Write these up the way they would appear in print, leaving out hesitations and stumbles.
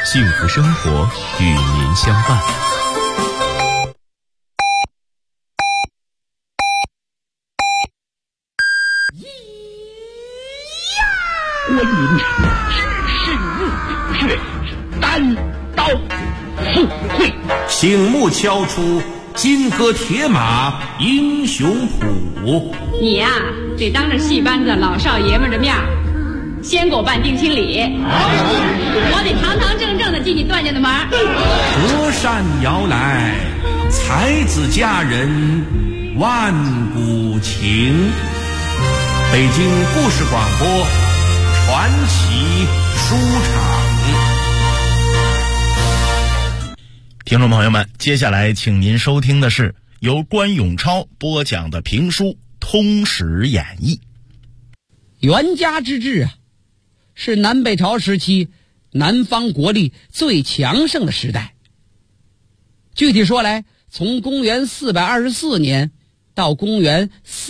幸福生活与您相伴。 观音只是入穴，单刀赴会， 醒目敲出金戈铁马英雄谱。 你呀，得当着戏班子老少爷们的面先给我办定亲礼，我得堂堂正正的进你段家的门。 隔山遥来，才子佳人万古情。北京故事广播传奇书场。 听众朋友们，接下来请您收听的是由关永超播讲的评书《通史演义》。 元嘉之治啊，是南北朝时期南方国力最强盛的时代。具体说来，从公元424年到公元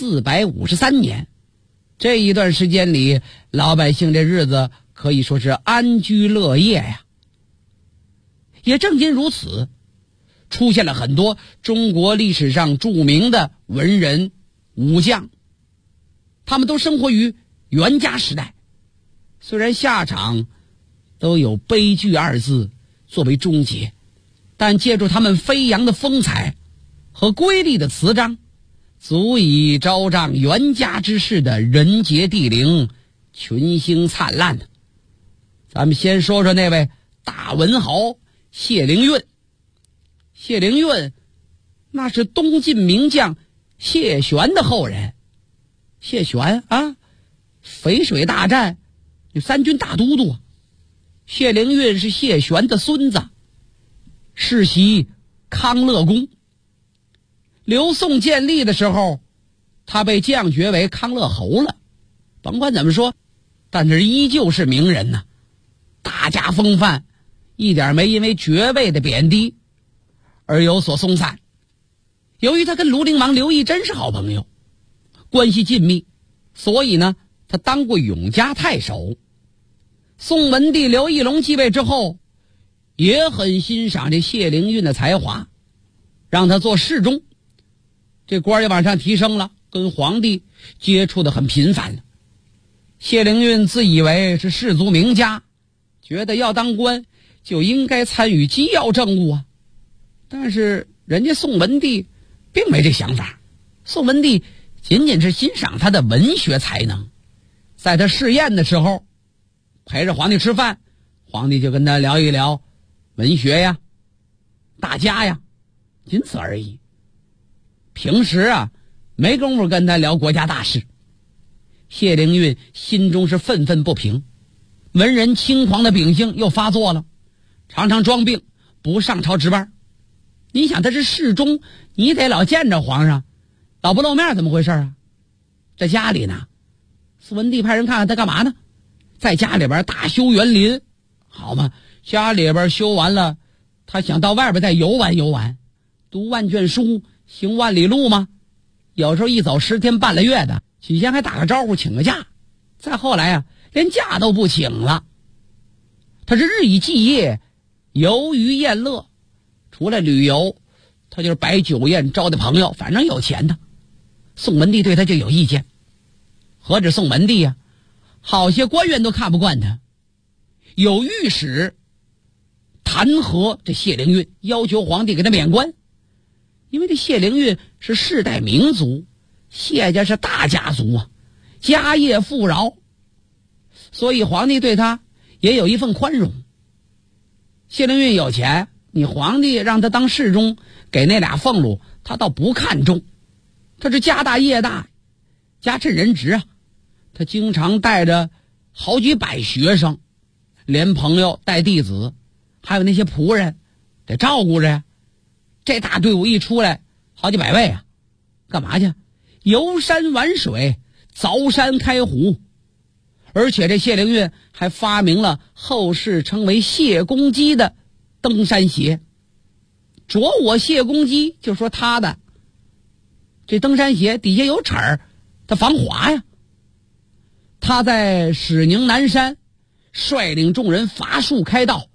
453年，这一段时间里，老百姓这日子可以说是安居乐业呀。也正因如此，出现了很多中国历史上著名的文人武将，他们都生活于元嘉时代，虽然下场都有悲剧二字作为终结，但借助他们飞扬的风采和瑰丽的词章，足以昭彰元嘉之势的人杰地灵，群星灿烂。咱们先说说那位大文豪谢灵运。谢灵运那是东晋名将谢玄的后人。谢玄啊，淝水大战有三军大都督，谢灵运是谢玄的孙子，世袭康乐宫。刘宋建立的时候，他被降爵为康乐侯了。甭管怎么说，但是依旧是名人呐，大家风范，一点没因为爵位的贬低而有所松散。由于他跟庐陵王刘义珍是好朋友，关系紧密，所以呢，他当过永嘉太守。宋文帝刘义隆继位之后，也很欣赏这谢灵运的才华，让他做侍中，这官也往上提升了，跟皇帝接触的很频繁了。谢灵运自以为是士族名家，觉得要当官就应该参与机要政务啊。但是人家宋文帝并没这想法，宋文帝仅仅是欣赏他的文学才能。在他试宴的时候，陪着皇帝吃饭，皇帝就跟他聊一聊文学呀、大家呀，仅此而已。平时啊，没工夫跟他聊国家大事。谢灵运心中是愤愤不平，文人轻狂的秉性又发作了，常常装病不上朝值班。你想他是侍中，你得老见着皇上，老不露面怎么回事啊？在家里呢，宋文帝派人看看他干嘛呢？在家里边大修园林，好嘛，家里边修完了，他想到外边再游玩游玩，读万卷书，行万里路吗？有时候一走10天半个月的，起先还打个招呼请个假，再后来啊，连假都不请了。他是日以继夜，游于宴乐，除了旅游，他就是摆酒宴招待朋友，反正有钱的。宋文帝对他就有意见，何止宋文帝啊，好些官员都看不惯他。有御史弹劾这谢灵运，要求皇帝给他免官。因为这谢灵运是世代名族，谢家是大家族啊，家业富饶，所以皇帝对他也有一份宽容。谢灵运有钱，你皇帝让他当侍中，给那俩俸禄，他倒不看重。他是家大业大，家趁人直啊，他经常带着好几百学生，连朋友带弟子，还有那些仆人得照顾着呀。这大队伍一出来，好几百位啊，干嘛去？游山玩水，凿山开湖。而且这谢灵运还发明了后世称为谢公屐的登山鞋。着我谢公屐就说他的这登山鞋底下有齿儿，它防滑呀。他在史宁南山率领众人伐树开道，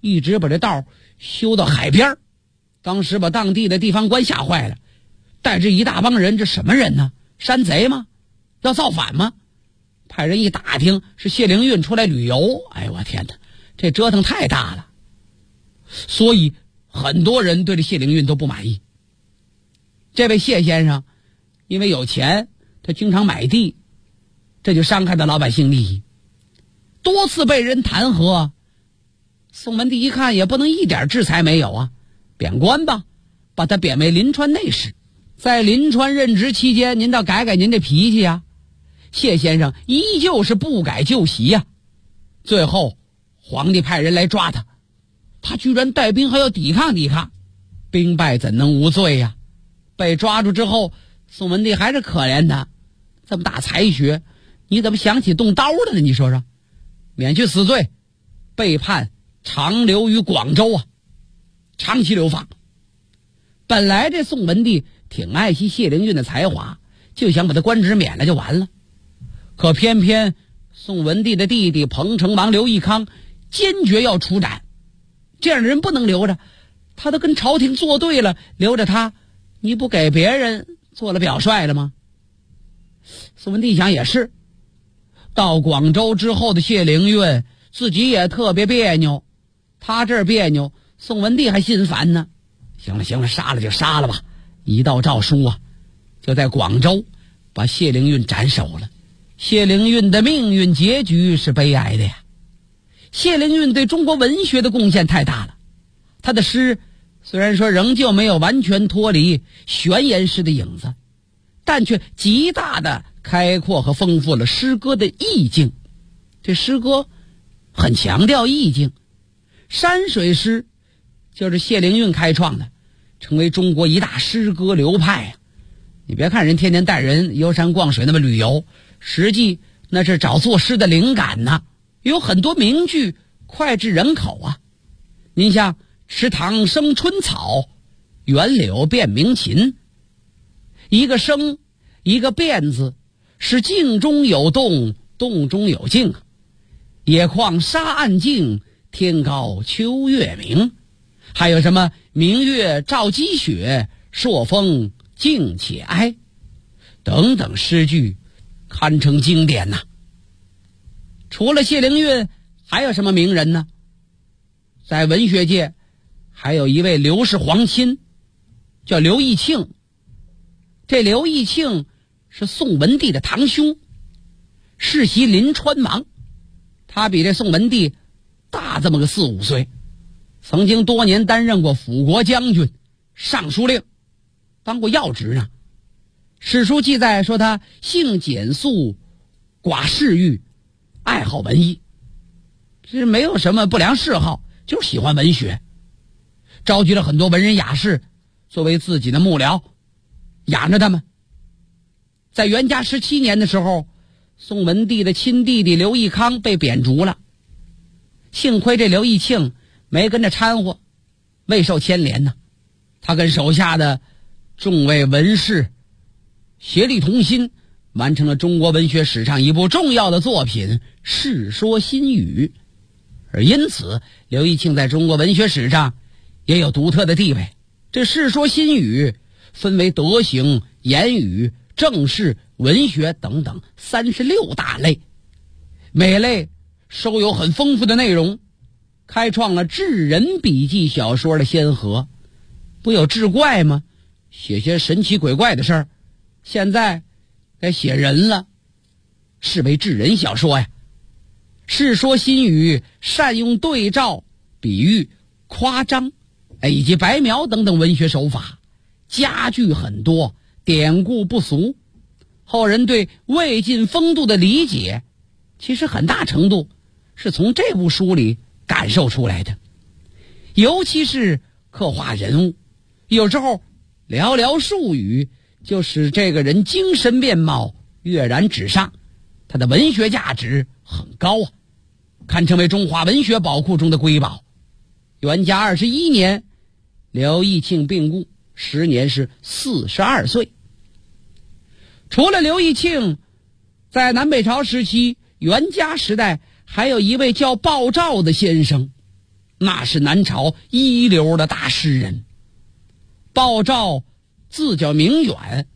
一直把这道修到海边，当时把当地的地方官吓坏了，带着一大帮人，这什么人呢？山贼吗？要造反吗？派人一打听，是谢灵运出来旅游。哎，我天哪，这折腾太大了。所以很多人对这谢灵运都不满意。这位谢先生因为有钱，他经常买地，这就伤害到老百姓利益，多次被人弹劾。宋文帝一看也不能一点制裁没有啊，贬官吧，把他贬为临川内史。在临川任职期间，您倒改改您这脾气啊。谢先生依旧是不改旧习呀。最后皇帝派人来抓他，他居然带兵还要抵抗抵抗，兵败怎能无罪呀？被抓住之后，宋文帝还是可怜他，这么大才学，你怎么想起动刀了呢？你说说，免去死罪，被判长留于广州啊，长期流放。本来这宋文帝挺爱惜谢灵运的才华，就想把他官职免了就完了，可偏偏宋文帝的弟弟彭城王刘义康坚决要处斩，这样的人不能留着，他都跟朝廷作对了，留着他，你不给别人做了表率了吗？宋文帝想也是，到广州之后的谢灵运自己也特别别扭，他这儿别扭，宋文帝还心烦呢。行了行了，杀了就杀了吧，一道诏书啊，就在广州把谢灵运斩首了。谢灵运的命运结局是悲哀的呀。谢灵运对中国文学的贡献太大了，他的诗虽然说仍旧没有完全脱离玄言诗的影子，但却极大的开阔和丰富了诗歌的意境。这诗歌很强调意境，山水诗就是谢灵运开创的，成为中国一大诗歌流派啊。你别看人天天带人游山逛水那么旅游，实际那是找作诗的灵感呢。有很多名句脍炙人口啊。您像池塘生春草，园柳变鸣禽，一个生一个变字，是静中有动，动中有静。野旷沙岸静，天高秋月明。还有什么明月照积雪，朔风静且哀，等等诗句堪称经典呐。除了谢灵运，还有什么名人呢？在文学界还有一位刘氏皇亲，叫刘义庆。这刘义庆是宋文帝的堂兄，世袭临川王，他比这宋文帝大这么个4-5岁，曾经多年担任过辅国将军、尚书令，当过要职呢。史书记载说他性简素，寡嗜欲，爱好文艺，这没有什么不良嗜好，就是喜欢文学，召集了很多文人雅士作为自己的幕僚，养着他们。在元嘉17年的时候，宋文帝的亲弟弟刘义康被贬逐了，幸亏这刘义庆没跟着掺和，未受牵连呢。他跟手下的众位文士协力同心，完成了中国文学史上一部重要的作品《世说新语》，而因此刘义庆在中国文学史上也有独特的地位。这《世说新语》分为德行、言语、政事、文学等等36大类，每类收有很丰富的内容，开创了志人笔记小说的先河。不有志怪吗？写些神奇鬼怪的事儿，现在该写人了，是为志人小说呀。世说新语善用对照、比喻、夸张以及白描等等文学手法，佳句很多，典故不俗。后人对魏晋风度的理解，其实很大程度是从这部书里感受出来的。尤其是刻画人物，有时候寥寥数语就使这个人精神面貌跃然纸上，他的文学价值很高啊，堪称为中华文学宝库中的瑰宝。元嘉21年，刘义庆病故，时年是42岁。除了刘义庆，在南北朝时期元嘉时代还有一位叫鲍照的先生。 那是南朝一流的大诗人。鲍照字叫明远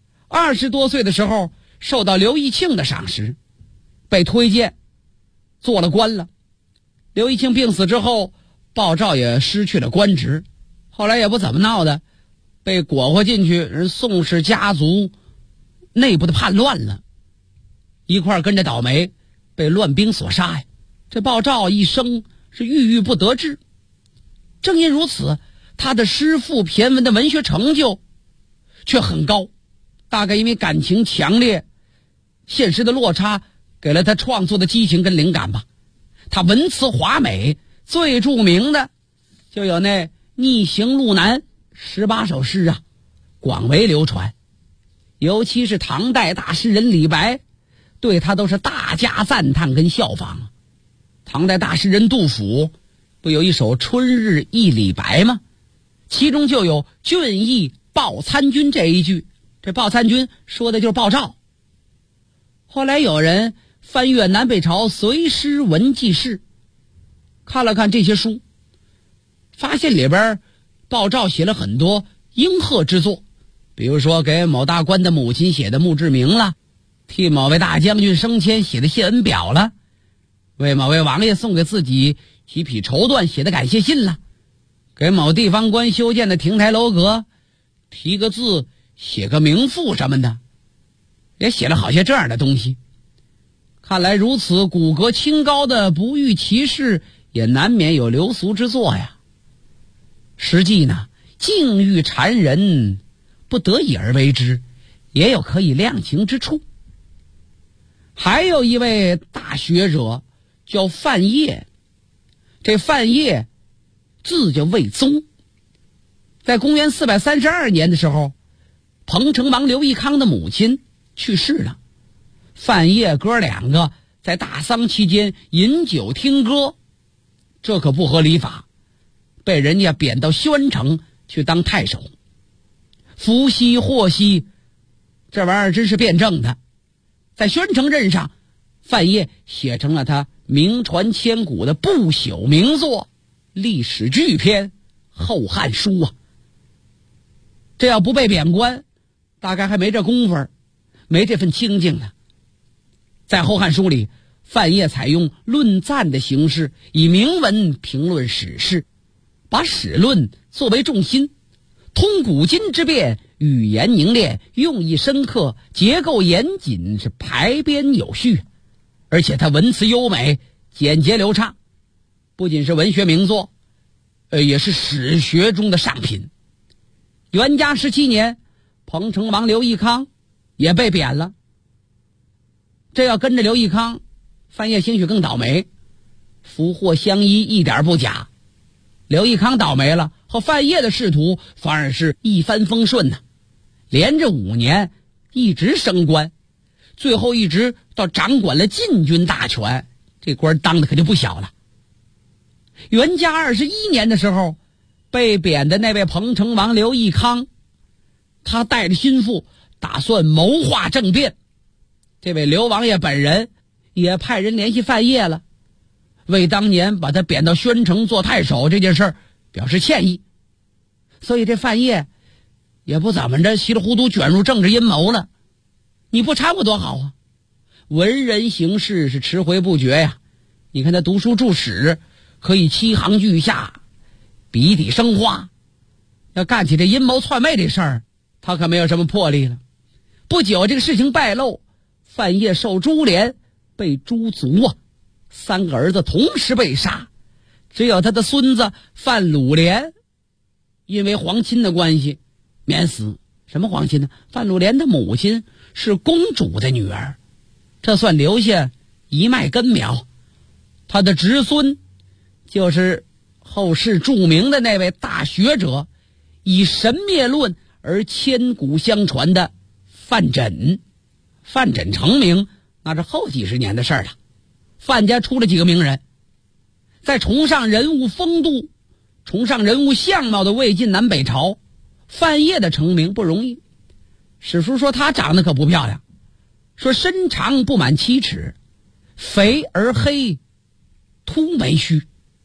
，20多岁的时候受到刘义庆的赏识，被推荐做了官了。刘义庆病死之后，鲍照也失去了官职，后来也不怎么闹的，被裹活进去，人宋氏家族内部的叛乱了，一块跟着倒霉，被乱兵所杀呀。这鲍照一生是郁郁不得志，正因如此，他的诗赋骈文的文学成就却很高，大概因为感情强烈，现实的落差给了他创作的激情跟灵感吧。他文辞华美，最著名的就有那《逆行路难》18首诗啊，广为流传。尤其是唐代大诗人李白，对他都是大加赞叹跟效仿。唐代大诗人杜甫不有一首《春日忆李白》吗？其中就有俊逸鲍参军这一句，这鲍参军说的就是鲍照。后来有人翻阅南北朝随诗文记事，看了看这些书，发现里边鲍照写了很多应和之作，比如说给某大官的母亲写的墓志铭了，替某位大将军升迁写的谢恩表了，为某位王爷送给自己几匹绸缎写的感谢信了，给某地方官修建的亭台楼阁提个字写个名赋什么的，也写了好些这样的东西。看来如此骨骼清高的不遇其事，也难免有流俗之作呀。实际呢，境遇缠人，不得已而为之，也有可以量情之处。还有一位大学者叫范晔，这范晔字叫魏宗，在公元432年的时候，彭城王刘义康的母亲去世了，范晔哥两个在大丧期间饮酒听歌，这可不合礼法，被人家贬到宣城去当太守。伏羲祸羲这玩意儿真是辩证的，在宣城任上，范晔写成了他名传千古的不朽名作历史巨篇《后汉书》啊。这要不被贬官，大概还没这功夫，没这份清静呢。在《后汉书》里，范晔采用论赞的形式，以铭文评论史事，把史论作为重心，通古今之变，语言凝练，用意深刻，结构严谨，是排编有序，而且他文辞优美，简洁流畅，不仅是文学名作，也是史学中的上品。元嘉17年，彭城王刘义康也被贬了，这要跟着刘义康，范晔兴许更倒霉。福祸相依一点不假，刘义康倒霉了，和范晔的仕途反而是一帆风顺呢，连着5年一直升官，最后一直到掌管了禁军大权，这官当的可就不小了。元嘉21年的时候，被贬的那位彭城王刘义康，他带着心腹打算谋划政变，这位刘王爷本人也派人联系范晔了，为当年把他贬到宣城做太守这件事表示歉意。所以这范晔也不怎么着稀里糊涂卷入政治阴谋了，你不掺和多好啊，文人行事是迟回不绝呀。你看他读书注史可以7行句下，笔底生花，要干起这阴谋篡位这事儿，他可没有什么魄力了。不久这个事情败露，范晔受株连，被诛族啊，3个儿子同时被杀，只有他的孙子范鲁连因为皇亲的关系免死。什么皇亲呢？范鲁连的母亲是公主的女儿，这算留下一脉根苗。他的侄孙就是后世著名的那位大学者，以神灭论而千古相传的范缜。范缜成名那是后几十年的事了。范家出了几个名人，在崇尚人物风度、崇尚人物相貌的魏晋南北朝，范晔的成名不容易。史书说他长得可不漂亮，说身长不满7尺，肥而黑，秃眉须，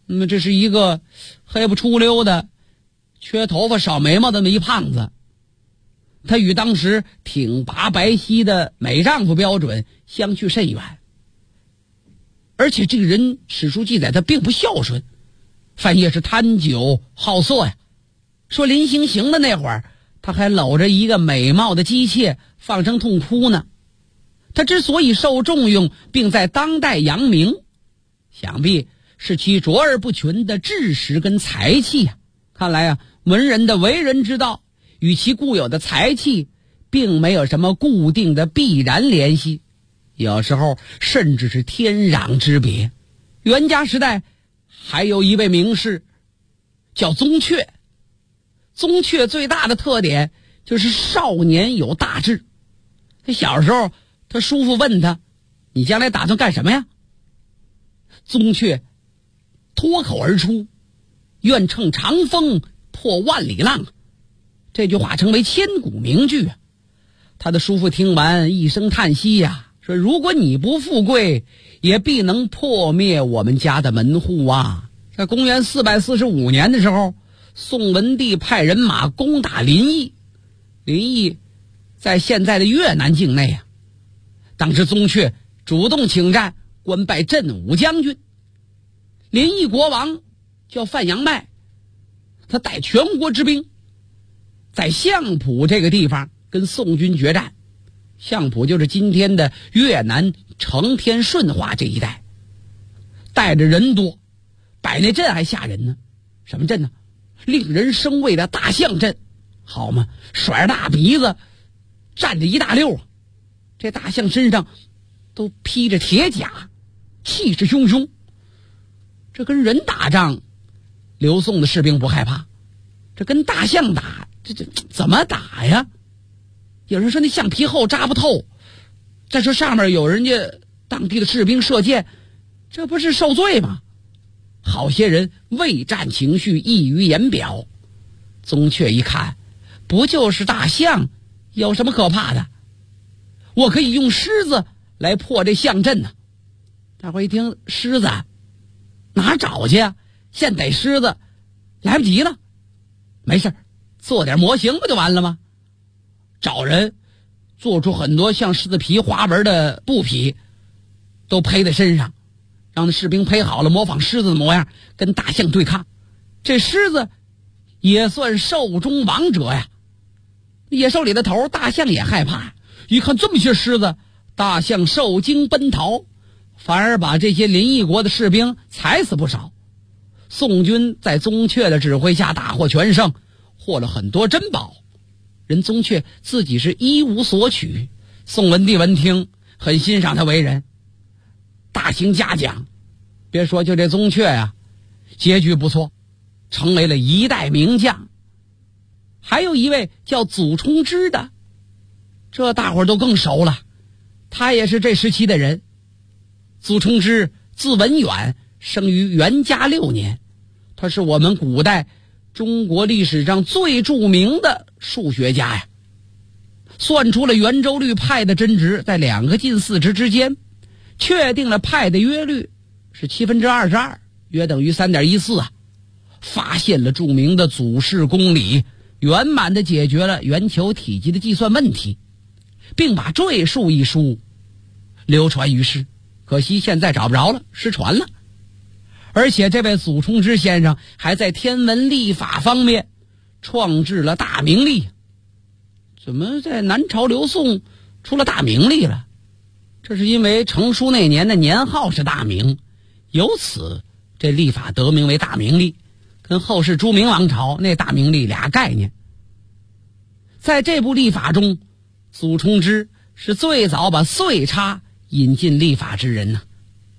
那么这是一个黑不出溜的、缺头发少眉毛的那么一胖子，他与当时挺拔白皙的美丈夫标准相去甚远。而且这个人史书记载他并不孝顺，半夜是贪酒好色呀。说临行的那会儿，他还搂着一个美貌的姬妾放声痛哭呢。他之所以受重用并在当代扬名，想必是其卓而不群的智识跟才气呀。看来啊，文人的为人之道与其固有的才气并没有什么固定的必然联系，有时候甚至是天壤之别。元嘉时代还有一位名士叫宗悫，宗悫最大的特点就是少年有大志。他小时候，他叔父问他：“你将来打算干什么呀？”宗悫脱口而出：“愿乘长风破万里浪。”这句话成为千古名句啊！他的叔父听完一声叹息呀，说：“如果你不富贵，也必能破灭我们家的门户啊！”在公元445年的时候，宋文帝派人马攻打临沂，临沂在现在的越南境内啊。当时宗悫主动请战，官拜镇武将军。临沂国王叫范阳迈，他带全国之兵在相浦这个地方跟宋军决战。相浦就是今天的越南成天顺化这一带，带着人多，摆那阵还吓人呢。什么阵呢？令人生畏的大象阵，好嘛，甩着大鼻子，站着一大溜，这大象身上都披着铁甲，气势汹汹。这跟人打仗，刘宋的士兵不害怕，这跟大象打，这怎么打呀？有人说那橡皮厚扎不透，再说上面有人家当地的士兵射箭，这不是受罪吗？好些人畏战情绪溢于言表。宗悫一看，不就是大象，有什么可怕的？我可以用狮子来破这象阵呢。大伙一听，狮子哪找去啊？现逮狮子来不及了。没事，做点模型不就完了吗？找人做出很多像狮子皮花纹的布匹，都披在身上，让那士兵披好了，模仿狮子的模样，跟大象对抗。这狮子也算兽中王者呀，野兽里的头，大象也害怕。一看这么些狮子，大象受惊奔逃，反而把这些临沂国的士兵踩死不少。宋军在宗悫的指挥下大获全胜，获了很多珍宝。人宗悫自己是一无所取。宋文帝闻听，很欣赏他为人，大行嘉奖。别说就这宗悫呀，结局不错，成为了一代名将。还有一位叫祖冲之的，这大伙儿都更熟了，他也是这时期的人。祖冲之字文远，生于元嘉6年，他是我们古代中国历史上最著名的数学家呀，算出了圆周率派的真值在2个近似值之间，确定了派的约率是22/7，约等于3.14啊，发现了著名的祖氏公理，圆满地解决了圆球体积的计算问题，并把赘述一书流传于世。可惜现在找不着了，失传了。而且这位祖冲之先生还在天文历法方面创制了大明历。怎么在南朝刘宋出了大明历了？这是因为成书那年的年号是大明，由此这历法得名为大明历，跟后世朱明王朝那大明历俩概念。在这部历法中，祖冲之是最早把岁差引进历法之人呢。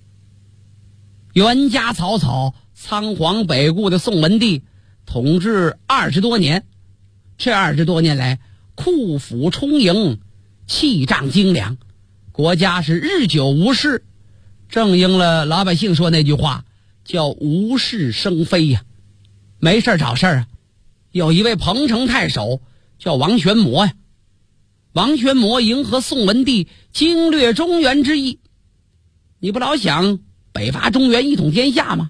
元嘉草草仓皇北顾的宋文帝统治20多年，这20多年来库府充盈，气仗精良，国家是日久无事，正应了老百姓说那句话，叫无事生非呀。没事找事啊。有一位彭城太守叫王玄谟呀，王玄谟迎合宋文帝经略中原之意，你不老想北伐中原一统天下吗？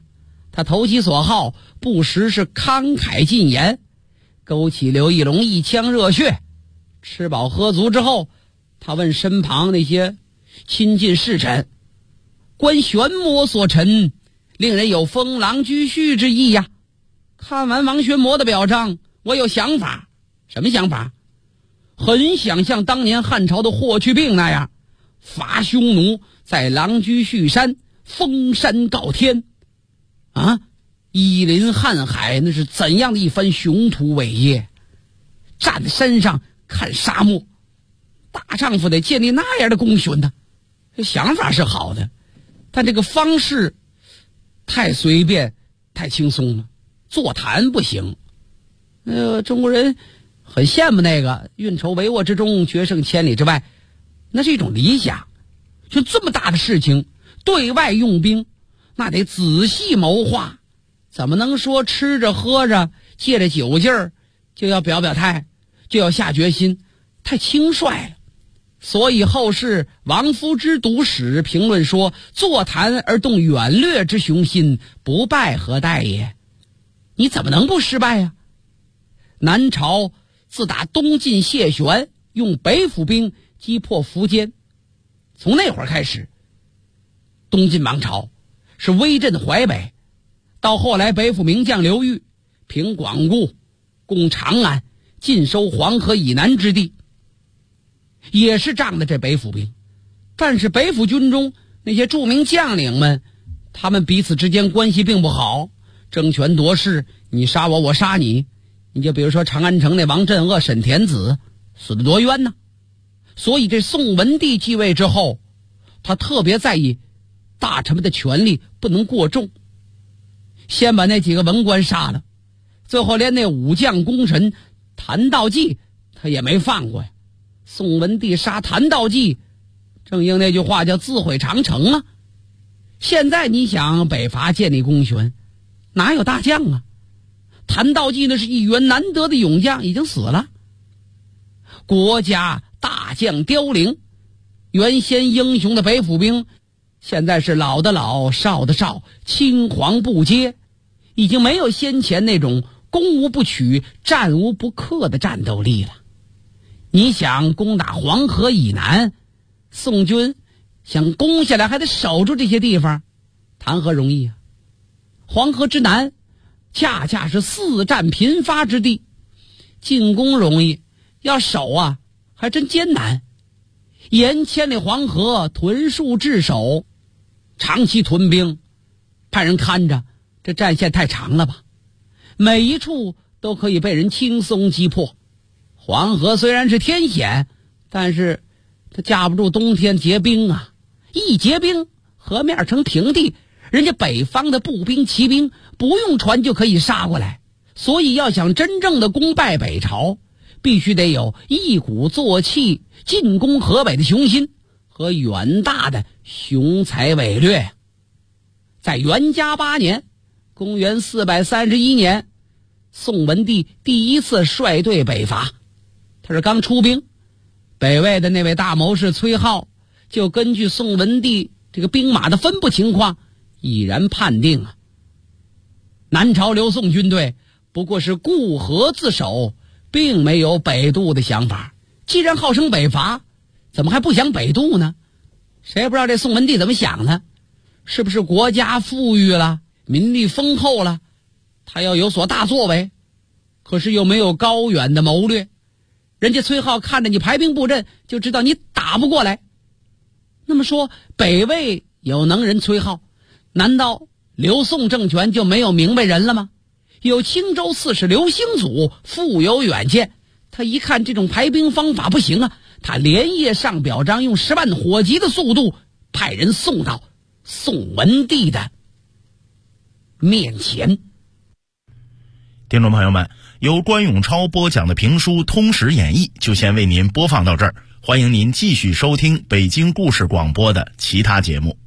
他投其所好，不时是慷慨进言，勾起刘义隆一腔热血。吃饱喝足之后，他问身旁那些亲近侍臣：观玄魔所陈，令人有封狼居胥之意呀。看完王玄谟的表彰，我有想法。什么想法？很想像当年汉朝的霍去病那样，伐匈奴，在狼居胥山封山告天啊！依临瀚海，那是怎样的一番雄图伟业！站在山上看沙漠，大丈夫得建立那样的功勋呢。这想法是好的，但这个方式太随便太轻松了，座谈不行。中国人很羡慕那个运筹帷幄之中，决胜千里之外，那是一种理想。就这么大的事情，对外用兵，那得仔细谋划，怎么能说吃着喝着借着酒劲儿就要表态，就要下决心，太轻率了。所以后世王夫之读史评论说：坐谈而动远略之雄心，不败何待也。你怎么能不失败呀？南朝自打东晋谢玄用北府兵击破苻坚，从那会儿开始，东晋王朝是威震淮北，到后来北府名将刘裕平广固，攻长安，尽收黄河以南之地，也是仗着这北府兵。但是北府军中那些著名将领们，他们彼此之间关系并不好，争权夺势，你杀我，我杀你。你就比如说长安城那王镇恶、沈田子，死得多冤呢。所以这宋文帝继位之后，他特别在意大臣们的权力不能过重，先把那几个文官杀了，最后连那武将功臣谭道济他也没放过呀。宋文帝杀谭道济，正应那句话叫自毁长城啊。现在你想北伐建立功勋，哪有大将啊？谭道济那是一员难得的勇将，已经死了。国家大将凋零，原先英雄的北府兵现在是老的老，少的少，青黄不接，已经没有先前那种攻无不取、战无不克的战斗力了。你想攻打黄河以南，宋军想攻下来还得守住这些地方，谈何容易啊！黄河之南恰恰是四战频发之地，进攻容易，要守啊还真艰难。沿千里黄河屯戍治守，长期屯兵，派人看着，这战线太长了吧，每一处都可以被人轻松击破。黄河虽然是天险，但是它架不住冬天结冰啊，一结冰河面成平地，人家北方的步兵骑兵不用船就可以杀过来。所以要想真正的攻败北朝，必须得有一鼓作气进攻河北的雄心和远大的雄才伟略。在元嘉8年，公元431年，宋文帝第一次率队北伐。他是刚出兵，北魏的那位大谋士崔颢就根据宋文帝这个兵马的分布情况，已然判定啊，南朝刘宋军队不过是固河自守，并没有北渡的想法。既然号称北伐，怎么还不想北渡呢？谁也不知道这宋文帝怎么想的，是不是国家富裕了，民力丰厚了，他要有所大作为，可是又没有高远的谋略。人家崔颢看着你排兵布阵，就知道你打不过来。那么说北魏有能人崔颢，难道刘宋政权就没有明白人了吗？有青州刺史刘兴祖富有远见，他一看这种排兵方法不行啊，他连夜上表彰，用10万火急的速度派人送到宋文帝的面前。 听众朋友们，由关永超播讲的评书《通史演义》就先为您播放到这儿，欢迎您继续收听北京故事广播的其他节目。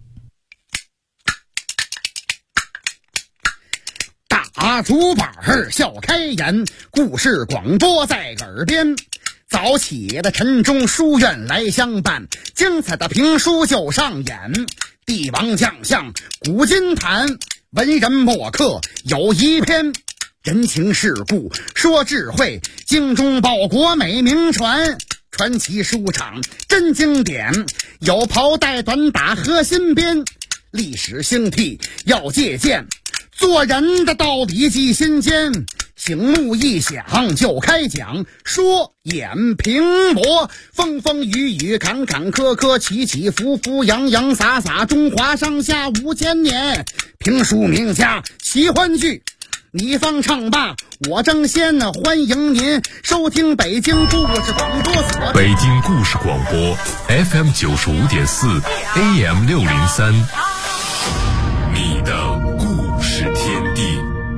大竹板笑开颜，故事广播在耳边。早起的晨钟书院来相伴，精彩的评书就上演。帝王将相古今谈， 文人墨客有一篇，人情世故说智慧，精忠报国美名传。传奇书场真经典，有袍带短打核心边。历史兴替要借鉴，做人的道理记心间。醒目一响就开讲，说演评驳，风风雨雨坎坎坷坷，起起伏伏洋洋洒洒，中华上下5000年。评书名家奇欢聚，你方唱罢我争先，欢迎您收听北京故事广播所。 北京故事广播 FM 95.4 AM 603，你的故事天地。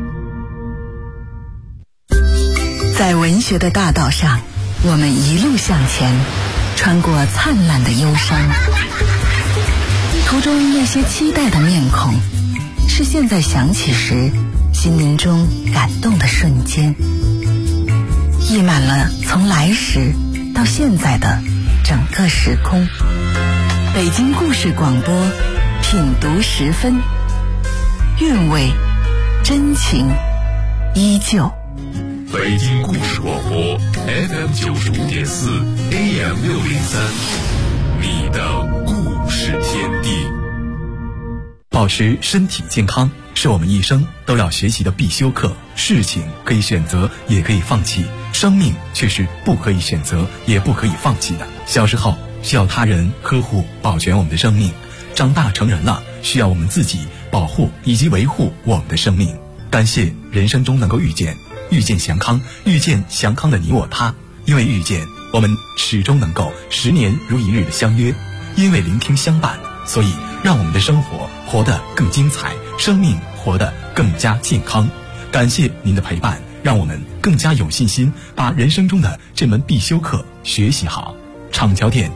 在文学的大道上，我们一路向前，穿过灿烂的忧伤，途中那些期待的面孔，是现在想起时心灵中感动的瞬间，溢满了从来时到现在的整个时空。北京故事广播，品读10分，韵味真情依旧。 北京故事广播 FM 95.4 AM 603，你的故事天地。 保持身体健康是我们一生都要学习的必修课。事情可以选择，也可以放弃，生命却是不可以选择，也不可以放弃的。小时候需要他人呵护保全我们的生命，长大成人了需要我们自己保护以及维护我们的生命。感谢人生中能够遇见祥康，遇见祥康的你我他。因为遇见，我们始终能够10年如一日的相约；因为聆听相伴，所以让我们的生活活得更精彩，生命活得更加健康。感谢您的陪伴，让我们更加有信心把人生中的这门必修课学习好。厂桥店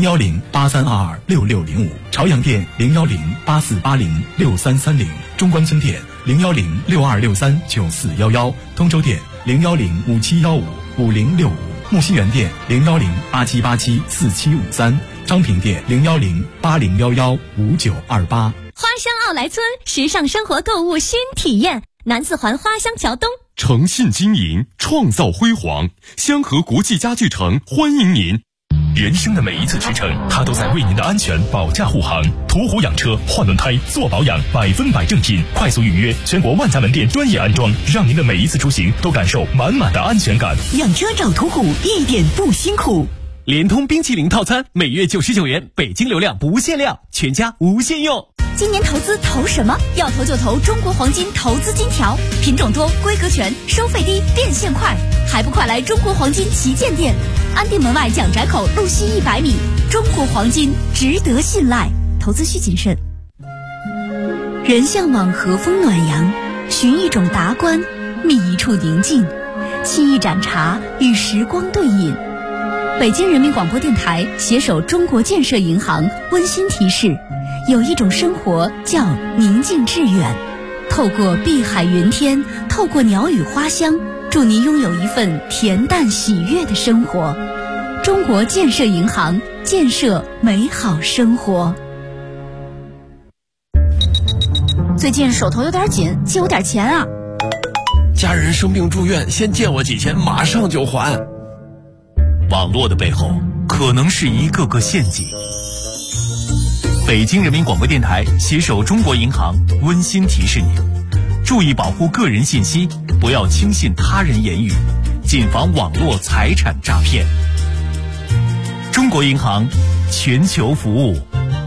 01083226605，朝阳店01084806330，中关村店01062639411，通州店01057155065，木樨园店01087874753，昌平店01080115928。 花乡奥莱村时尚生活购物新体验，南四环花乡桥东， 诚信经营，创造辉煌，香河国际家具城欢迎您。人生的每一次驰骋，它都在为您的安全保驾护航。途虎养车，换轮胎，做保养，100%正品，快速预约，全国万家门店专业安装，让您的每一次出行都感受满满的安全感。 养车找途虎，一点不辛苦。 联通冰淇淋套餐，每月99元，北京流量不限量，全家无限用。 今年投资投什么？要投就投中国黄金投资金条，品种多，规格全，收费低，变现快，还不快来中国黄金旗舰店，安定门外蒋宅口路西100米。中国黄金值得信赖，投资需谨慎。人向往和风暖阳，寻一种达观，觅一处宁静，沏一盏茶，与时光对饮。北京人民广播电台携手中国建设银行温馨提示，有一种生活叫宁静致远。透过碧海云天，透过鸟语花香，祝您拥有一份恬淡喜悦的生活。中国建设银行，建设美好生活。最近手头有点紧，借我点钱啊。 家人生病住院，先借我几千，马上就还。 网络的背后可能是一个个陷阱。北京人民广播电台携手中国银行温馨提示您：注意保护个人信息，不要轻信他人言语，谨防网络财产诈骗。中国银行，全球服务。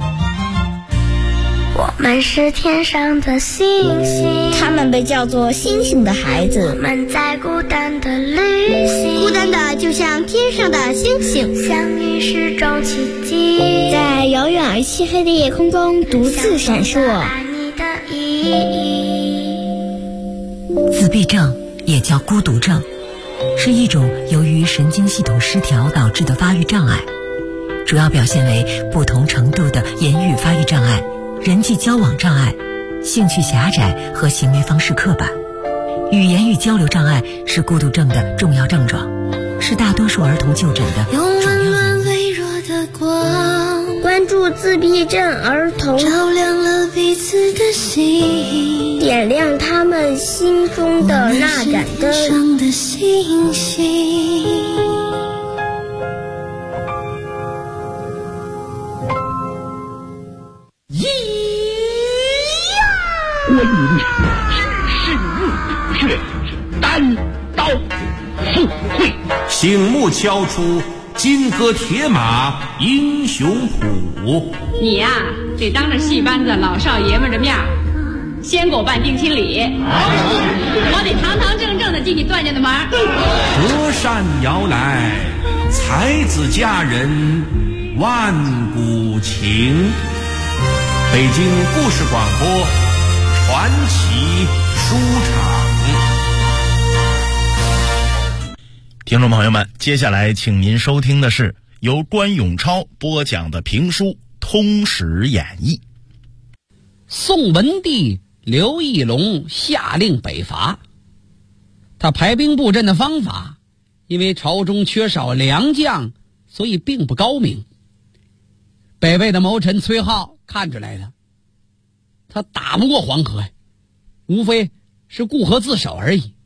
我们是天上的星星， 他们被叫做星星的孩子。 我们在孤单的旅行， 孤单的就像天上的星星， 相遇是种奇迹， 在遥远而漆黑的夜空中独自闪烁。 自闭症也叫孤独症，是一种由于神经系统失调导致的发育障碍，主要表现为不同程度的言语发育障碍、人际交往障碍、兴趣狭窄和行为方式刻板。语言与交流障碍是孤独症的重要症状，是大多数儿童就诊的主要原因。 用温暖微弱的光， 关注助自闭症儿童， 照亮了彼此的心， 点亮他们心中的那盏灯。 上的星星。 我与知识入血，单刀赴会， 醒目敲出金戈铁马英雄谱。 你呀，得当着戏班子老少爷们的面先给我办定亲礼，我得堂堂正正的进你段家的门。 隔山摇来，才子佳人万古情。北京故事广播传奇书场。 听众朋友们，接下来请您收听的是由关永超播讲的评书《通史演义》。 宋文帝刘义隆下令北伐，他排兵布阵的方法，因为朝中缺少良将，所以并不高明。北魏的谋臣崔颢看出来了，他打不过黄河呀，无非是顾河自守而已。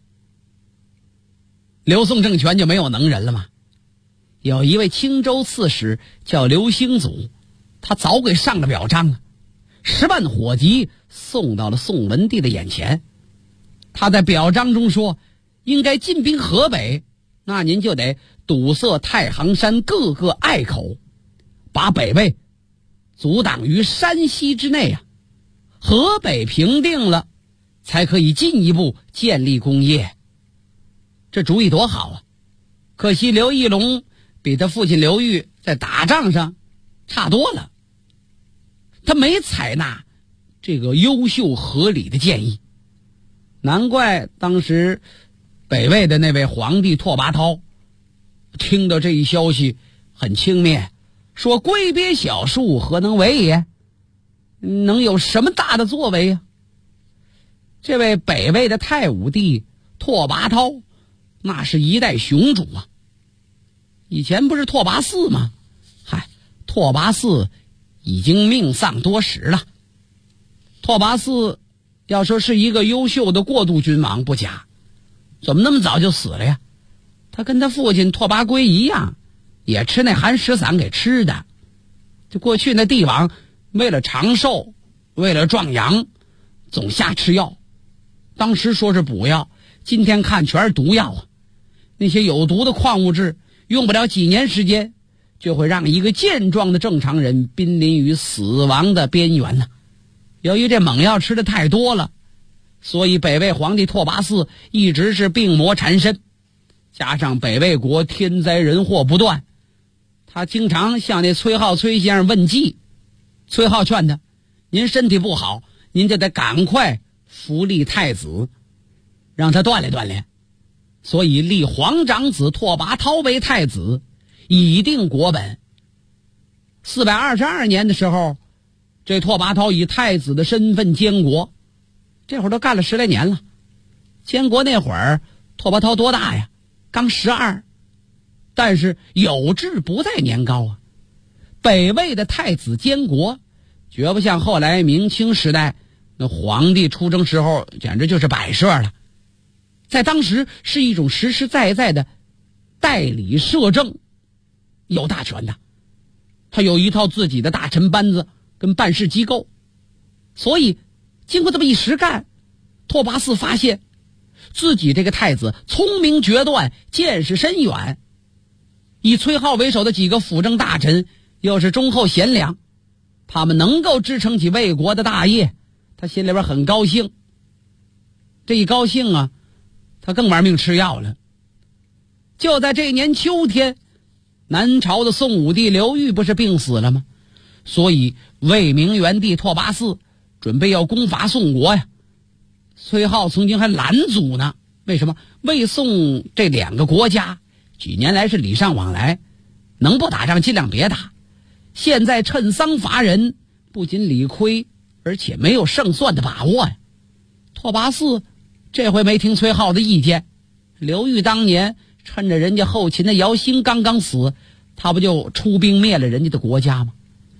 刘宋政权就没有能人了吗？有一位青州刺史叫刘兴祖，他早给上了表彰了，10万火急送到了宋文帝的眼前。他在表彰中说，应该进兵河北，那您就得堵塞太行山各个隘口，把北魏阻挡于山西之内啊。河北平定了，才可以进一步建立功业。这主意多好啊！可惜刘义隆比他父亲刘裕在打仗上差多了，他没采纳这个优秀合理的建议。难怪当时北魏的那位皇帝拓跋焘听到这一消息很轻蔑，说龟鳖小数何能为也，能有什么大的作为啊？这位北魏的太武帝拓跋焘那是一代雄主啊！以前不是拓跋嗣吗？拓跋嗣已经命丧多时了。拓跋嗣要说是一个优秀的过渡君王不假，怎么那么早就死了呀？他跟他父亲拓跋圭一样，也吃那寒食散给吃的。就过去那帝王为了长寿，为了壮阳，总瞎吃药。当时说是补药，今天看全是毒药啊！那些有毒的矿物质用不了几年时间，就会让一个健壮的正常人濒临于死亡的边缘呢。由于这猛药吃的太多了，所以北魏皇帝拓跋嗣一直是病魔缠身，加上北魏国天灾人祸不断，他经常向那崔颢崔先生问计。崔颢劝他，您身体不好，您就得赶快扶立太子，让他锻炼锻炼。所以立皇长子拓跋焘为太子，以定国本。422年的时候，这拓跋焘以太子的身份监国，这会儿都干了10来年了。监国那会儿，拓跋焘多大呀？刚12。但是有志不在年高啊。北魏的太子监国，绝不像后来明清时代那皇帝出征时候，简直就是摆设了。在当时是一种实实在在的代理摄政，有大权的。他有一套自己的大臣班子跟办事机构，所以经过这么一实干，拓跋嗣发现自己这个太子聪明决断，见识深远，以崔颢为首的几个辅政大臣又是忠厚贤良，他们能够支撑起魏国的大业，他心里边很高兴。这一高兴啊，他更玩命吃药了。就在这年秋天，南朝的宋武帝刘裕不是病死了吗？所以魏明元帝拓跋嗣准备要攻伐宋国呀。崔颢曾经还拦阻呢，为什么？魏宋这2个国家几年来是礼尚往来，能不打仗尽量别打。现在趁丧伐人，不仅理亏，而且没有胜算的把握呀。拓跋嗣这回没听崔颢的意见。刘裕当年趁着人家后秦的姚兴刚刚死，他不就出兵灭了人家的国家吗？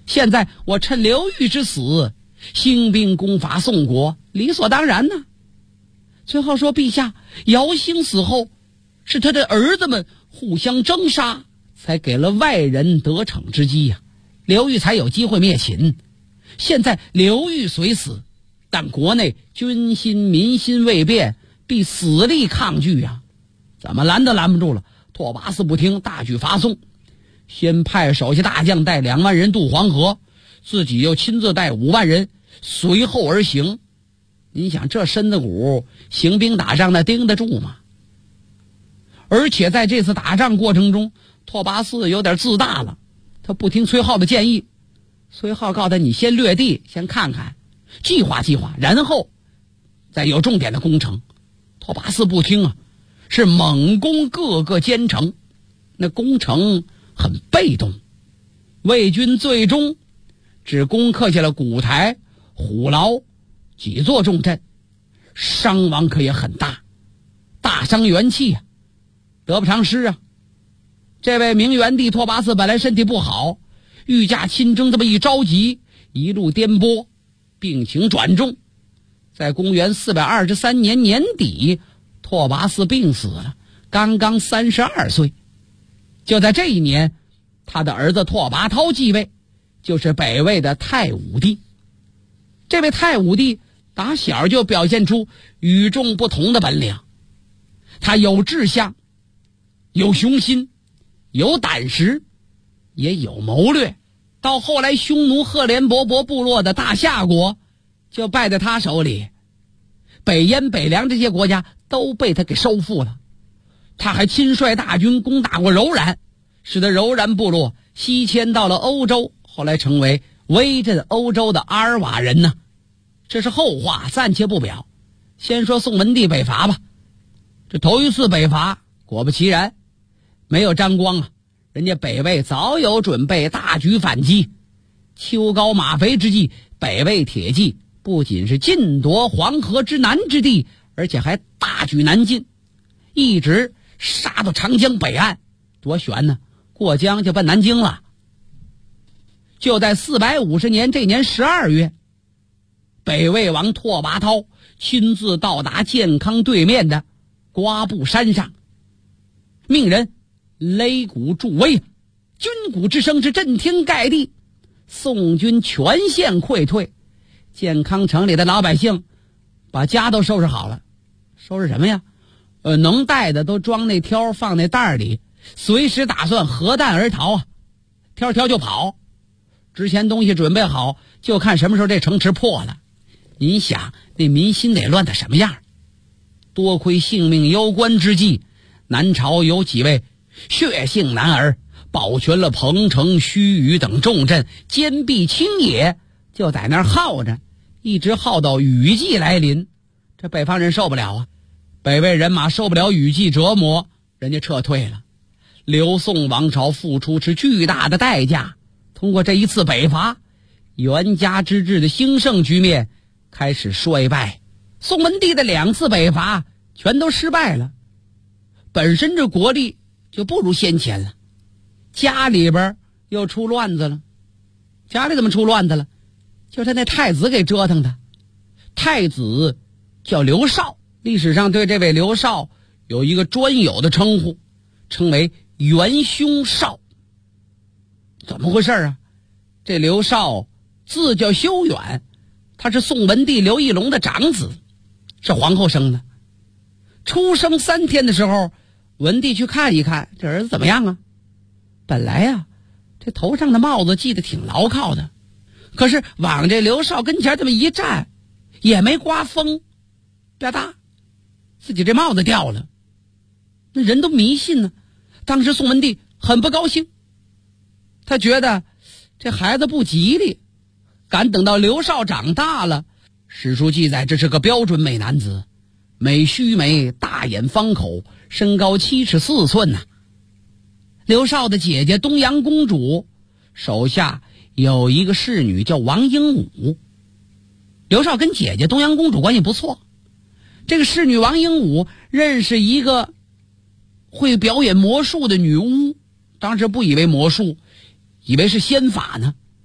现在我趁刘裕之死，兴兵攻伐宋国，理所当然呢。最后说，陛下，姚兴死后，是他的儿子们互相征杀，才给了外人得逞之机呀，刘裕才有机会灭秦。现在刘裕虽死，但国内军心民心未变，必死力抗拒呀，怎么拦都拦不住了。拓跋嗣不听，大举伐宋，先派手下大将带2万人渡黄河，自己又亲自带5万人随后而行。你想这身子骨行兵打仗那盯得住吗？而且在这次打仗过程中，拓跋嗣有点自大了，他不听崔浩的建议。崔浩告诉他，你先掠地，先看看，计划计划，然后再有重点的攻城。拓跋嗣不听啊，是猛攻各个坚城，那攻城很被动。魏军最终只攻克下了古台、虎牢几座重镇，伤亡可也很大，大伤元气啊，得不偿失啊。这位明元帝拓跋嗣本来身体不好，御驾亲征这么一着急，一路颠簸，病情转重。在公元423年年底，拓跋嗣病死了，刚刚32岁。就在这一年，他的儿子拓跋焘继位，就是北魏的太武帝。这位太武帝打小就表现出与众不同的本领，他有志向，有雄心，有胆识，也有谋略。到后来匈奴赫连勃勃部落的大夏国就败在他手里，北燕、北凉这些国家都被他给收复了。他还亲率大军攻打过柔然，使得柔然部落西迁到了欧洲，后来成为威震欧洲的阿尔瓦人呢。这是后话，暂且不表。先说宋文帝北伐吧。这头一次北伐，果不其然，没有张光啊，人家北魏早有准备，大举反击。秋高马肥之际，北魏铁骑不仅是尽夺黄河之南之地，而且还大举南进，一直杀到长江北岸，多悬呢，过江就奔南京了。就在450年这年12月，北魏王拓跋焘亲自到达建康对面的瓜布山上，命人擂鼓助威，军鼓之声是震天盖地，宋军全线溃退。建康城里的老百姓把家都收拾好了，收拾什么呀？能带的都装那挑，放那袋里，随时打算核弹而逃啊！挑挑就跑，之前东西准备好，就看什么时候这城池破了。您想那民心得乱到什么样？多亏性命攸关之际，南朝有几位血性男儿保全了彭城、盱眙等重镇，坚壁清野，就在那儿耗着，一直耗到雨季来临。这北方人受不了啊，北魏人马受不了雨季折磨，人家撤退了。刘宋王朝付出是巨大的代价。通过这一次北伐，元嘉之治的兴盛局面开始衰败。宋文帝的2次北伐全都失败了，本身这国力就不如先前了，家里边又出乱子了。家里怎么出乱子了？就是那太子给折腾的。太子叫刘绍，历史上对这位刘绍有一个专有的称呼，称为元凶绍。怎么回事啊？这刘绍字叫修远，他是宋文帝刘义隆的长子，是皇后生的。出生3天的时候，文帝去看一看这儿子怎么样啊。本来呀，这头上的帽子系得挺牢靠的，可是往这刘绍跟前这么一站，也没刮风，吧嗒，自己这帽子掉了。那人都迷信呢。当时宋文帝很不高兴，他觉得这孩子不吉利，赶等到刘绍长大了，史书记载这是个标准美男子，美须眉，大眼方口，身高7尺4寸呐。刘绍的姐姐东阳公主手下有一个侍女叫王英武，刘绍跟姐姐东阳公主关系不错。这个侍女王英武认识一个会表演魔术的女巫，当时不以为魔术，以为是仙法呢。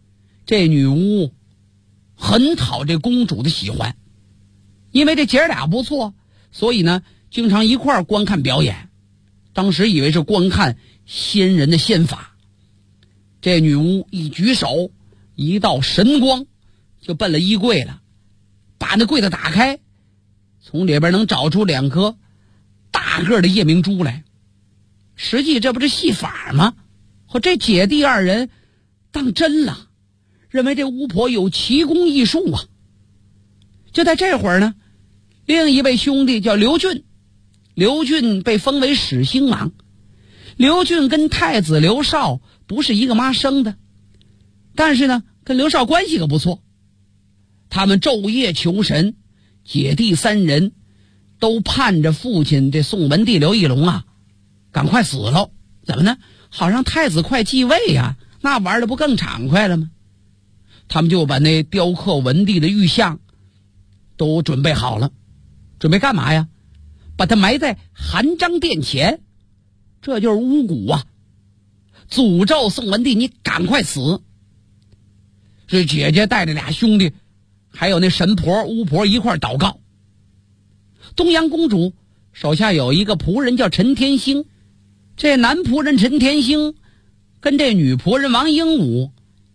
这女巫很讨这公主的喜欢，因为这姐儿俩不错，所以呢经常一块儿观看表演。当时以为是观看仙人的仙法，这女巫一举手，一道神光就奔了衣柜了，把那柜子打开，从里边能找出2颗大个的夜明珠来。实际这不是戏法吗？和这姐弟2人当真了，认为这巫婆有奇功异术啊。就在这会儿呢，另一位兄弟叫刘俊，刘俊被封为始兴王。刘俊跟太子刘绍不是一个妈生的，但是呢跟刘绍关系可不错。他们昼夜求神，姐弟3人都盼着父亲这宋文帝刘义隆啊赶快死了，怎么呢？好让太子快继位啊，那玩的不更畅快了吗？他们就把那雕刻文帝的玉像都准备好了。准备干嘛呀？把它埋在含章殿前，这就是巫蛊啊，诅咒宋文帝你赶快死。这姐姐带着俩兄弟还有那神婆巫婆一块祷告。东阳公主手下有一个仆人叫陈天兴，这男仆人陈天兴跟这女仆人王英武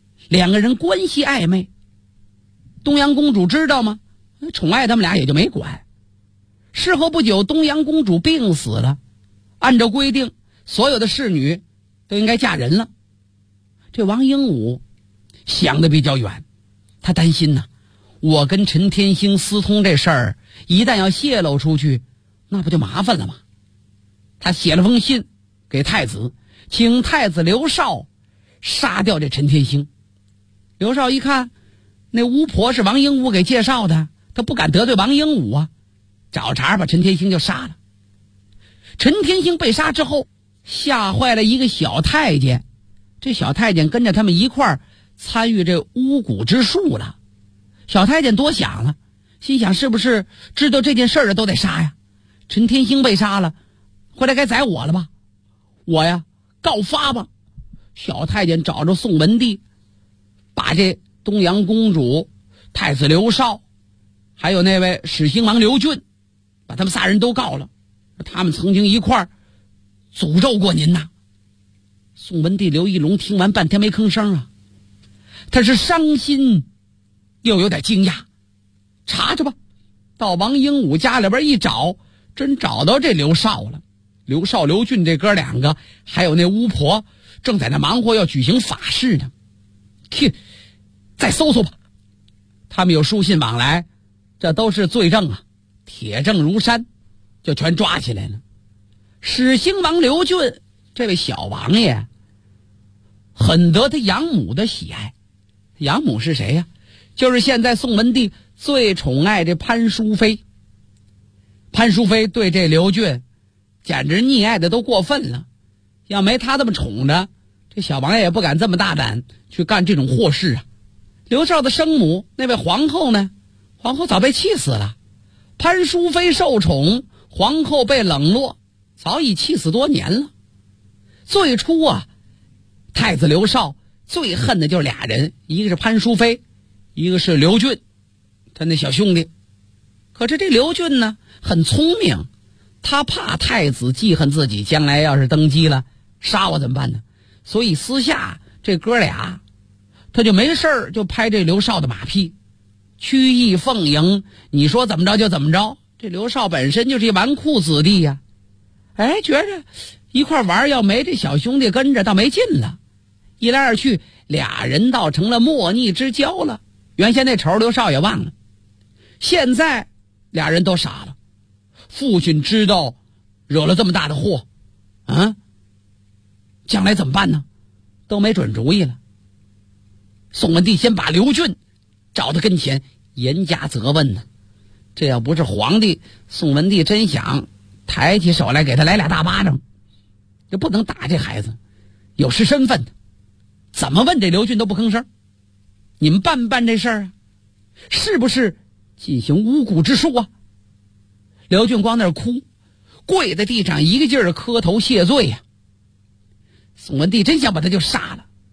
2个人关系暧昧。东阳公主知道吗？宠爱他们俩也就没管。事后不久，东阳公主病死了，按照规定所有的侍女都应该嫁人了。这王英武想得比较远，他担心呢，我跟陈天兴私通这事儿一旦要泄露出去，那不就麻烦了吗？他写了封信给太子，请太子刘绍杀掉这陈天兴。刘绍一看那巫婆是王英武给介绍的，他不敢得罪王英武啊，找茬把陈天兴就杀了。陈天兴被杀之后，吓坏了一个小太监，这小太监跟着他们一块儿参与这巫蛊之术了。小太监多想了，心想是不是知道这件事儿的都得杀呀？陈天兴被杀了，回来该宰我了吧？我呀告发吧。小太监找着宋文帝，把这东阳公主、太子刘绍还有那位始兴王刘俊，把他们3人都告了。他们曾经一块儿诅咒过您呐。宋文帝刘义隆听完半天没吭声啊，他是伤心又有点惊讶。查查吧，到王英武家里边一找，真找到这刘绍了。刘绍、刘俊这哥2个还有那巫婆正在那忙活要举行法事呢。再搜搜吧。他们有书信往来，这都是罪证啊，铁证如山，就全抓起来了。始兴王刘俊这位小王爷很得他养母的喜爱。养母是谁呀？就是现在宋文帝最宠爱这潘淑妃。潘淑妃对这刘俊简直溺爱的都过分了，要没他这么宠着，这小王爷也不敢这么大胆去干这种祸事啊。刘绍的生母那位皇后呢？皇后早被气死了。潘淑妃受宠，皇后被冷落，早已气死多年了。最初啊，太子刘绍最恨的就是俩人，一个是潘淑妃，一个是刘俊，他那小兄弟。可是这刘俊呢很聪明，他怕太子记恨自己，将来要是登基了杀我怎么办呢？所以私下这哥俩他就没事儿就拍这刘绍的马屁，曲意奉迎，你说怎么着就怎么着。这刘绍本身就是一纨绔子弟呀，觉着一块玩要没这小兄弟跟着倒没劲了。一来二去，俩人倒成了莫逆之交了。原先那仇刘绍也忘了，现在俩人都傻了。父亲知道惹了这么大的祸啊，将来怎么办呢？都没准主意了。宋文帝先把刘俊找到跟前，严加责问呢。这要不是皇帝，宋文帝真想抬起手来给他来俩大巴掌。这不能打这孩子，有失身份的。怎么问这刘俊都不吭声。你们办不办这事儿啊？是不是进行巫蛊之术啊？刘俊光那儿哭，跪在地上一个劲儿磕头谢罪呀。宋文帝真想把他就杀了，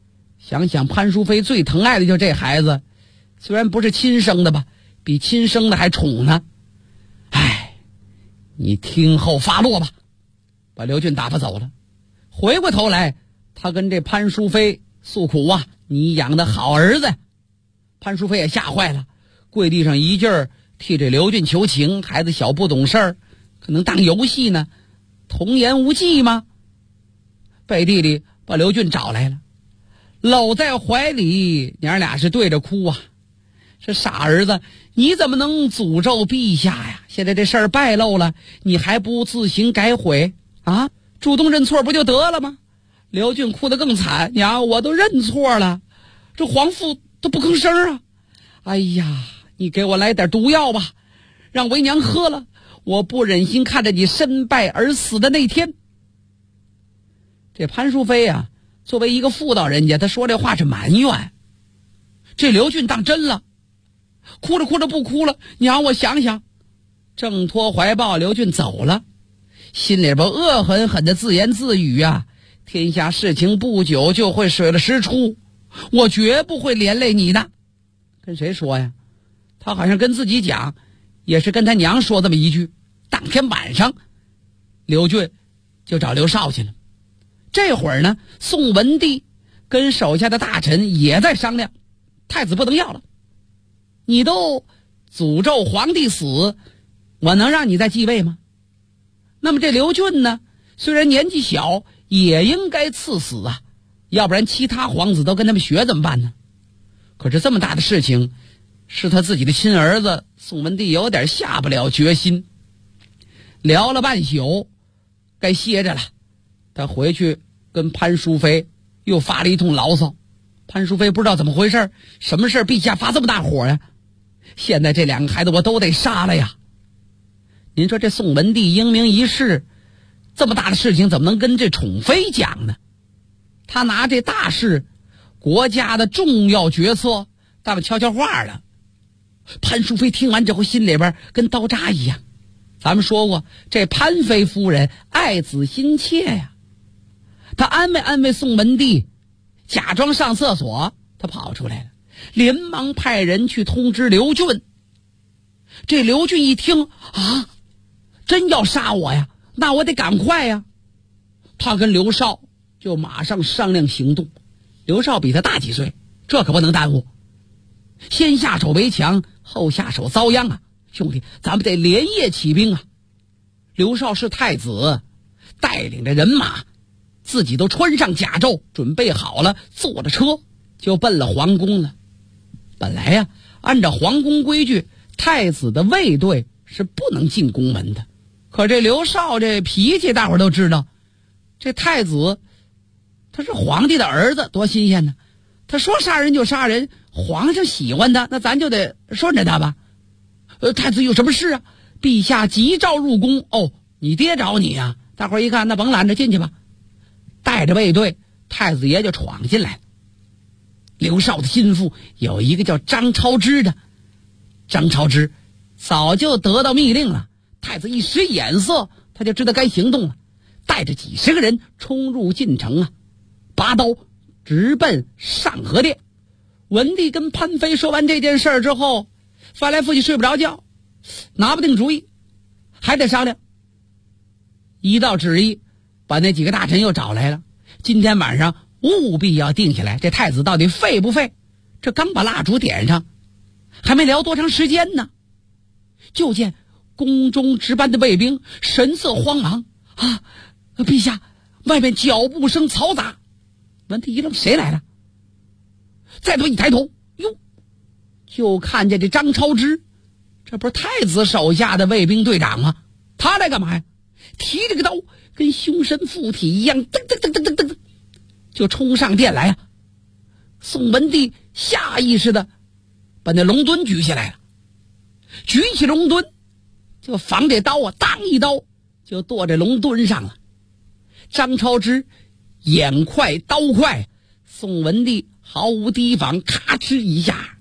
想想潘淑妃最疼爱的就这孩子，虽然不是亲生的吧，比亲生的还宠呢。哎，你听候发落吧，把刘俊打发走了。回过头来，他跟这潘淑妃诉苦啊，你养的好儿子。潘淑妃也吓坏了，跪地上一劲儿替这刘俊求情。孩子小不懂事儿，可能当游戏呢，童言无忌吗？背地里把刘俊找来了，搂在怀里，娘俩是对着哭啊。这傻儿子，你怎么能诅咒陛下呀？现在这事儿败露了，你还不自行改悔啊？主动认错不就得了吗？刘俊哭得更惨，娘，我都认错了，这皇父都不吭声啊！哎呀，你给我来点毒药吧，让为娘喝了，我不忍心看着你身败而死的那天。这潘淑妃啊，作为一个妇道人家，她说这话是埋怨。这刘俊当真了，哭着哭着不哭了，娘，我想想。挣脱怀抱，刘俊走了，心里边恶狠狠的自言自语啊，天下事情不久就会水了石出，我绝不会连累你的。跟谁说呀？他好像跟自己讲，也是跟他娘说这么一句。当天晚上，刘俊就找刘少去了。这会儿呢，宋文帝跟手下的大臣也在商量，太子不能要了，你都诅咒皇帝死，我能让你再继位吗？那么这刘俊呢，虽然年纪小，也应该赐死啊，要不然其他皇子都跟他们学怎么办呢？可是这么大的事情，是他自己的亲儿子，宋文帝有点下不了决心。聊了半宿，该歇着了，他回去跟潘淑妃又发了一通牢骚。潘淑妃不知道怎么回事，什么事陛下发这么大火呀？现在这两个孩子我都得杀了呀！您说这宋文帝英明一世，这么大的事情怎么能跟这宠妃讲呢？他拿这大事，国家的重要决策当悄悄话了。潘淑妃听完之后，心里边跟刀扎一样。咱们说过，这潘妃夫人爱子心切呀，她安慰安慰宋文帝，假装上厕所，他跑出来了，连忙派人去通知刘俊。这刘俊一听啊，真要杀我呀，那我得赶快呀。他跟刘少就马上商量行动。刘少比他大几岁，这可不能耽误，先下手为强，后下手遭殃啊！兄弟，咱们得连夜起兵啊！刘少是太子，带领着人马，自己都穿上甲胄，准备好了，坐着车就奔了皇宫了。本来呀，按照皇宫规矩，太子的卫队是不能进宫门的。可这刘少这脾气，大伙都知道，这太子他是皇帝的儿子，多新鲜呢！他说杀人就杀人，皇上喜欢他，那咱就得顺着他吧。太子有什么事啊？陛下急召入宫。哦，你爹找你啊？大伙儿一看，那甭拦着，进去吧。带着卫队，太子爷就闯进来了。刘少的心腹有一个叫张超之的，张超之早就得到密令了，太子一使眼色，他就知道该行动了，带着几十个人冲入进城啊，拔刀直奔上河殿。文帝跟潘妃说完这件事之后，翻来覆去睡不着觉，拿不定主意，还得商量。一道旨意把那几个大臣又找来了，今天晚上务必要定下来，这太子到底废不废？这刚把蜡烛点上，还没聊多长时间呢，就见宫中值班的卫兵神色慌忙啊！陛下，外面脚步声嘈杂。文帝一愣，谁来了？再度一抬头，哟，就看见这张超之，这不是太子手下的卫兵队长吗？他来干嘛呀？提着个刀，跟凶神附体一样，噔噔噔噔噔噔，就冲上殿来啊！宋文帝下意识的把那龙墩举起来了，举起龙墩，就防这刀啊，当一刀就剁这龙墩上了。张超之眼快刀快，宋文帝毫无提防，咔哧一下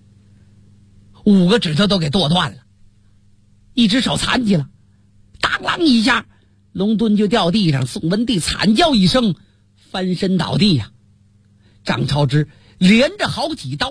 ，5个指头都给剁断了，一只手残疾了，当啷一下，龙墩就掉地上，宋文帝惨叫一声，翻身倒地呀。张超之连着好几刀，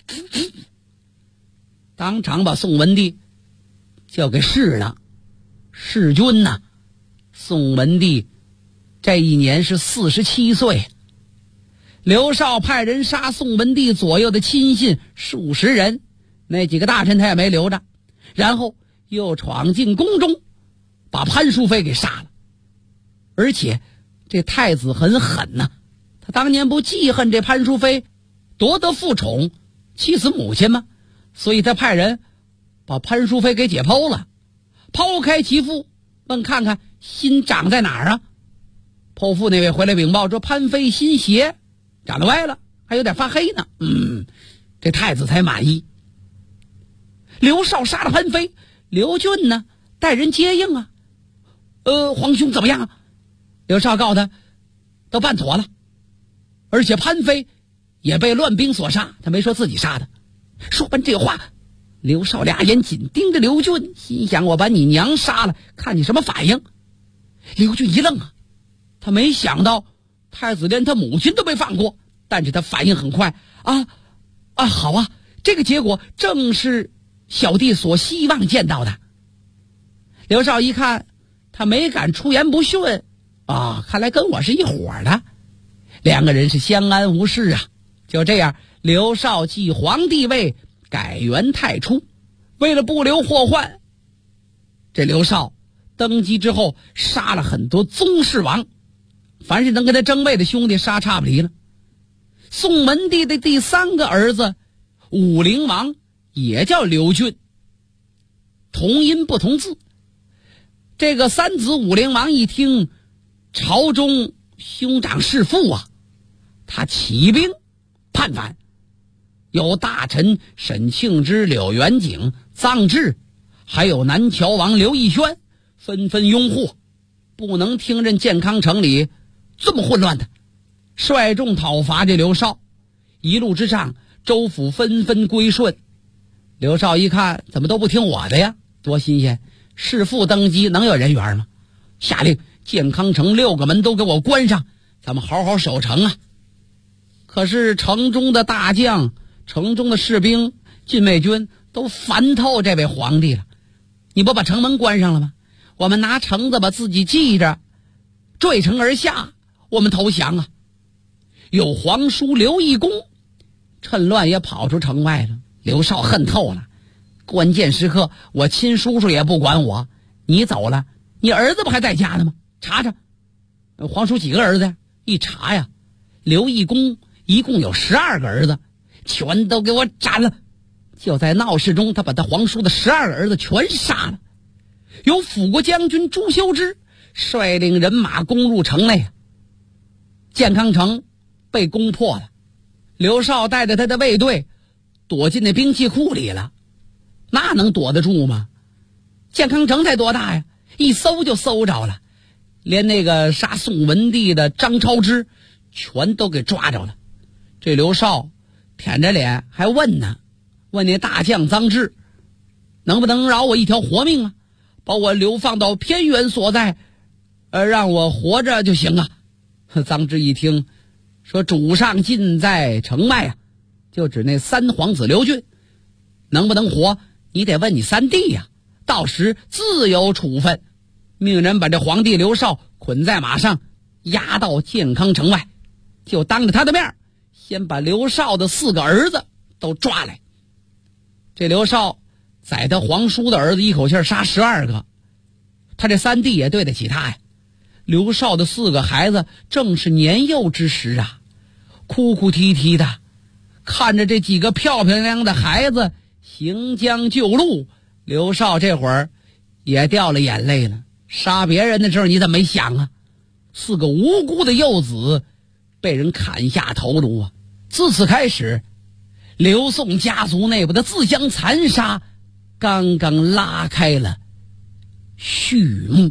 当场把宋文帝就给弑了。弑君呐，宋文帝这一年是47岁。刘少派人杀宋文帝左右的亲信数十人，那几个大臣他也没留着，然后又闯进宫中，把潘淑妃给杀了。而且这太子很狠呐，他当年不记恨这潘淑妃夺得父宠，气死母亲吗？所以他派人把潘淑妃给解剖了，剖开其腹，问看看心长在哪儿啊？剖腹那位回来禀报说，潘妃心斜，长得歪了，还有点发黑呢。这太子才满意。刘少杀了潘妃，刘俊呢带人接应啊。皇兄怎么样啊？刘少告诉他都办妥了，而且潘妃也被乱兵所杀，他没说自己杀的。说完这话，刘少俩眼紧盯着刘俊，心想我把你娘杀了，看你什么反应。刘俊一愣啊，他没想到太子连他母亲都没放过，但是他反应很快好啊，这个结果正是小弟所希望见到的。刘少一看他没敢出言不逊看来跟我是一伙的，两个人是相安无事啊。就这样，刘少继皇帝位，改元太初。为了不留祸患，这刘少登基之后杀了很多宗室王，凡是能跟他争位的兄弟杀差不离了。宋文帝的第3个儿子武陵王也叫刘俊，同音不同字。这个三子武陵王一听朝中兄长弑父啊，他起兵叛反，有大臣沈庆之、柳元景、臧志，还有南乔王刘义轩纷纷拥护，不能听任建康城里这么混乱的，率众讨伐这刘少。一路之上，州府纷纷归顺。刘少一看怎么都不听我的呀，多新鲜，弑父登基能有人缘吗？下令建康城6个门都给我关上，咱们好好守城啊。可是城中的大将、城中的士兵、禁卫军都烦透这位皇帝了。你不把城门关上了吗？我们拿橙子把自己系着，坠城而下，我们投降啊。有皇叔刘义公趁乱也跑出城外了。刘少恨透了，关键时刻我亲叔叔也不管我，你走了，你儿子不还在家呢吗？查查皇叔几个儿子呀？一查呀，刘义公一共有12个儿子，全都给我斩了。就在闹市中，他把他皇叔的12个儿子全杀了。有辅国将军朱修之率领人马攻入城内，建康城被攻破了。刘少带着他的卫队躲进那兵器库里了，那能躲得住吗？建康城才多大呀，一搜就搜着了，连那个杀宋文帝的张超之全都给抓着了。这刘少舔着脸还问呢，问那大将臧志能不能饶我一条活命啊，把我流放到偏远所在，让我活着就行啊。臧志一听说主上近在城外啊，就指那3皇子刘俊，能不能活你得问你3弟呀，到时自有处分。命人把这皇帝刘少捆在马上，押到建康城外，就当着他的面先把刘少的4个儿子都抓来。这刘少宰他皇叔的儿子一口气杀12个，他这3弟也对得起他呀。刘少的4个孩子正是年幼之时啊，哭哭啼啼的看着这几个漂漂亮亮的孩子行将就路，刘少这会儿也掉了眼泪了。杀别人的时候你怎么没想啊？4个无辜的幼子被人砍下头颅啊！自此开始，刘宋家族内部的自相残杀刚刚拉开了序幕。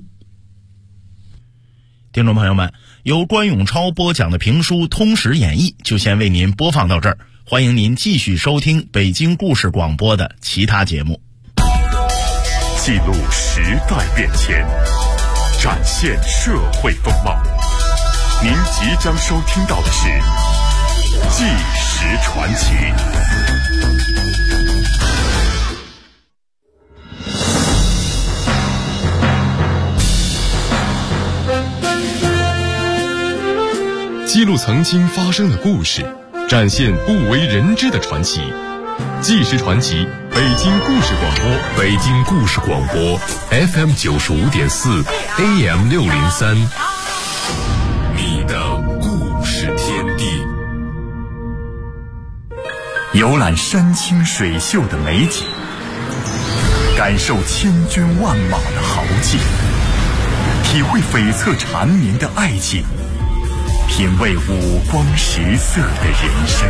听众朋友们，由关永超播讲的评书《通史演义》就先为您播放到这儿，欢迎您继续收听北京故事广播的其他节目。 记录时代变迁，展现社会风貌。您即将收听到的是纪实传奇。 记录曾经发生的故事，展现不为人知的传奇。纪实传奇，北京故事广播， 北京故事广播 FM 95.4 AM 603，你的故事天地。游览山清水秀的美景，感受千军万马的豪气，体会悱恻缠绵的爱情，品味五光十色的人生。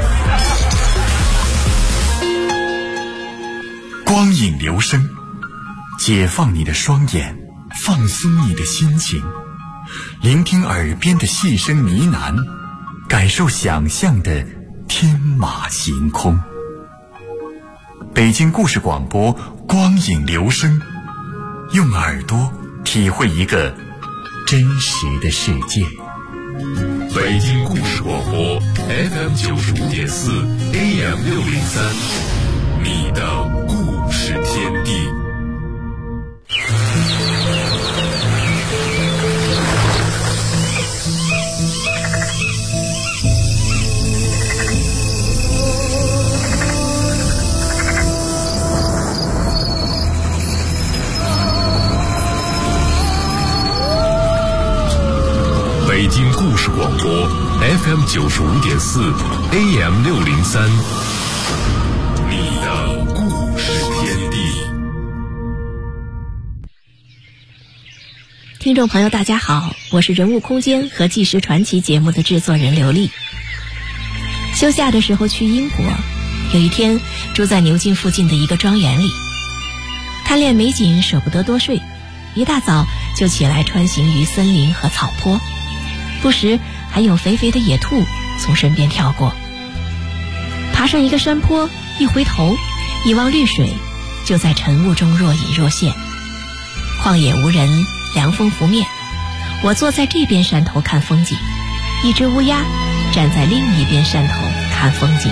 光影留声，解放你的双眼，放松你的心情，聆听耳边的细声呢喃，感受想象的天马行空。北京故事广播，光影留声，用耳朵体会一个真实的世界。北京故事广播 FM 95.4 AM 603，你的故事天地。北京故事广播 FM 95.4 AM 603，你的故事天地。 听众朋友大家好，我是人物空间和纪实传奇节目的制作人刘丽。休假的时候去英国，有一天住在牛津附近的一个庄园里，贪恋美景舍不得多睡，一大早就起来穿行于森林和草坡，不时还有肥肥的野兔从身边跳过。爬上一个山坡，一回头一望绿水，就在晨雾中若隐若现。旷野无人，凉风拂面，我坐在这边山头看风景，一只乌鸦站在另一边山头看风景。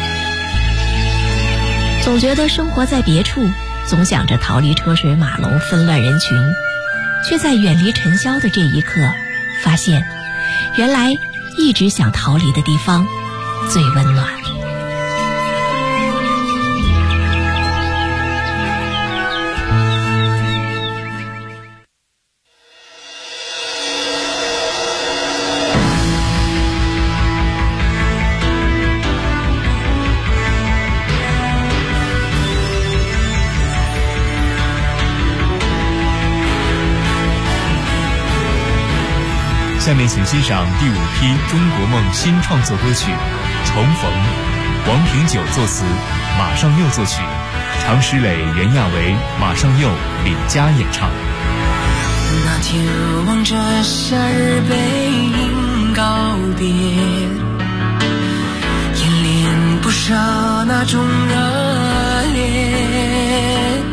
总觉得生活在别处，总想着逃离车水马龙纷乱人群，却在远离尘嚣的这一刻发现，原来一直想逃离的地方最温暖。 下面请欣赏第5批中国梦新创作歌曲《重逢》，王平久作词，马上佑作曲，常石磊、袁娅维、马上佑、李佳演唱。 那天望着夏日背影告别，演练不少那种热烈，